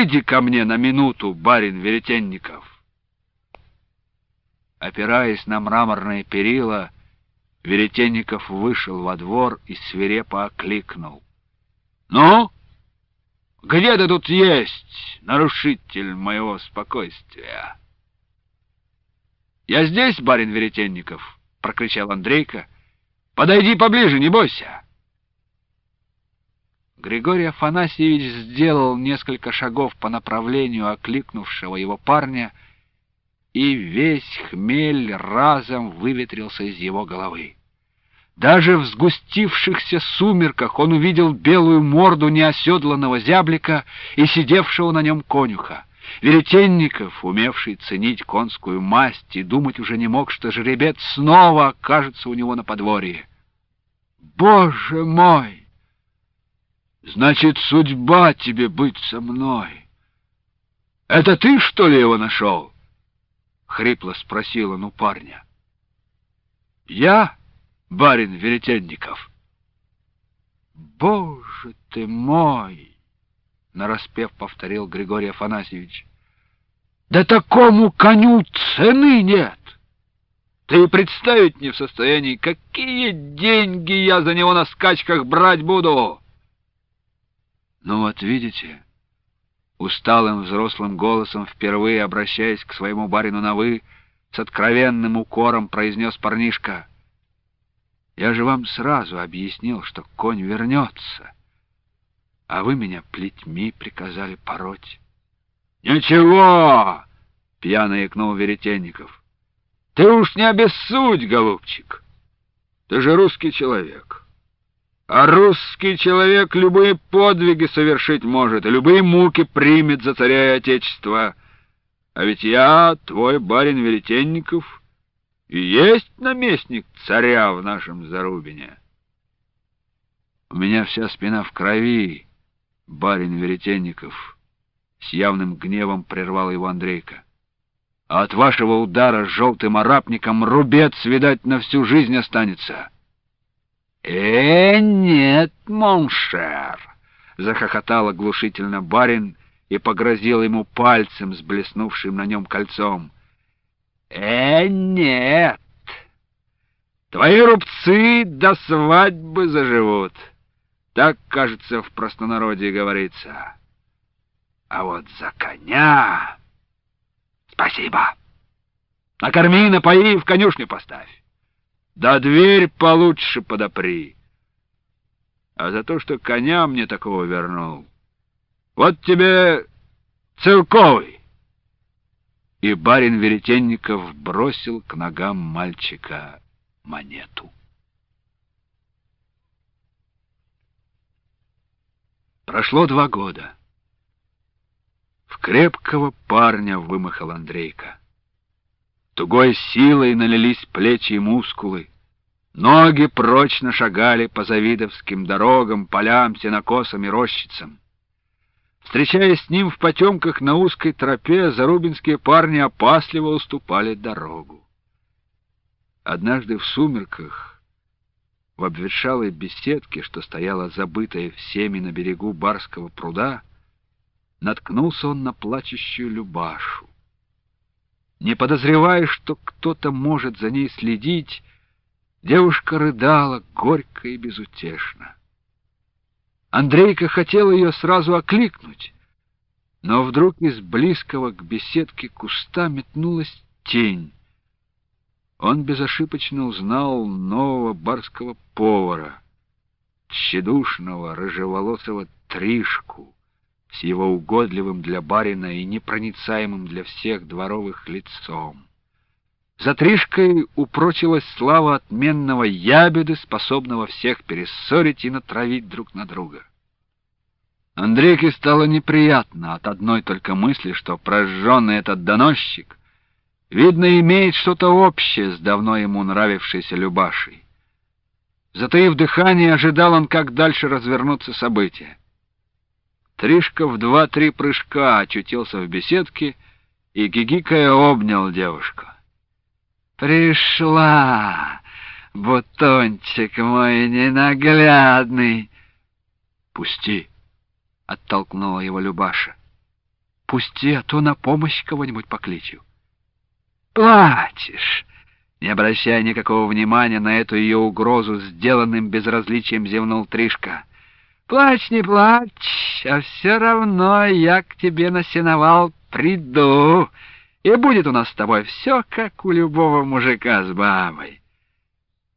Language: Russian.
выйди ко мне на минуту, барин Веретенников. Опираясь на мраморные перила, Веретенников вышел во двор и свирепо окликнул: «Ну, где ты тут есть, нарушитель моего спокойствия?» «Я здесь, барин Веретенников», — прокричал Андрейка. «Подойди поближе, не бойся». Григорий Афанасьевич сделал несколько шагов по направлению окликнувшего его парня, и весь хмель разом выветрился из его головы. Даже в сгустившихся сумерках он увидел белую морду неоседланного зяблика и сидевшего на нем конюха. Веретенников, умевший ценить конскую масть, и думать уже не мог, что жеребец снова окажется у него на подворье. «Боже мой! Значит, судьба тебе быть со мной. Это ты, что ли, его нашел?» — хрипло спросил он у парня. «Я, барин Веретенников». «Боже ты мой!» — нараспев повторил Григорий Афанасьевич. «Да такому коню цены нет! Ты представить не в состоянии, какие деньги я за него на скачках брать буду!» «Ну вот видите...» — усталым взрослым голосом, впервые обращаясь к своему барину на «вы», с откровенным укором произнес парнишка: «Я же вам сразу объяснил, что конь вернется, а вы меня плетьми приказали пороть». «Ничего!» — пьяно икнул Веретенников. «Ты уж не обессудь, голубчик. Ты же русский человек. А русский человек любые подвиги совершить может и любые муки примет за царя и отечество. А ведь я, твой барин Веретенников, и есть наместник царя в нашем Зарубине». «У меня вся спина в крови, барин Веретенников», — с явным гневом прервал его Андрейка. «А от вашего удара с желтым арапником рубец, видать, на всю жизнь останется». Нет, моншер!» — захохотал оглушительно барин и погрозил ему пальцем с блеснувшим на нем кольцом. Нет! Твои рубцы до свадьбы заживут. Так, кажется, в простонародье говорится. А вот за коня... Спасибо! Накорми, напои и в конюшню поставь. Да дверь получше подопри. А за то, что коня мне такого вернул, вот тебе целковый». И барин Веретенников бросил к ногам мальчика монету. Прошло 2 года. В крепкого парня вымахал Андрейка. Тугой силой налились плечи и мускулы. Ноги прочно шагали по завидовским дорогам, полям, сенокосам и рощицам. Встречаясь с ним в потемках на узкой тропе, зарубинские парни опасливо уступали дорогу. Однажды в сумерках, в обветшалой беседке, что стояла забытая всеми на берегу барского пруда, наткнулся он на плачущую Любашу. Не подозревая, что кто-то может за ней следить, девушка рыдала горько и безутешно. Андрейка хотел ее сразу окликнуть, но вдруг из близкого к беседке куста метнулась тень. Он безошибочно узнал нового барского повара, тщедушного рыжеволосого Тришку, с его угодливым для барина и непроницаемым для всех дворовых лицом. За Тришкой упрочилась слава отменного ябеды, способного всех перессорить и натравить друг на друга. Андрейке стало неприятно от одной только мысли, что прожженный этот доносчик, видно, имеет что-то общее с давно ему нравившейся Любашей. Затаив дыхание, ожидал он, как дальше развернутся события. Тришка в 2-3 прыжка очутился в беседке и, гигикая, обнял девушку. «Пришла, бутончик мой ненаглядный!» «Пусти!» — оттолкнула его Любаша. Пусти, а то на помощь кого-нибудь покличу. Плачешь. Не обращая никакого внимания на эту ее угрозу, сделанным безразличием зевнул Тришка. Плачь, не плачь, а все равно я к тебе на сеновал приду, и будет у нас с тобой все, как у любого мужика с бабой.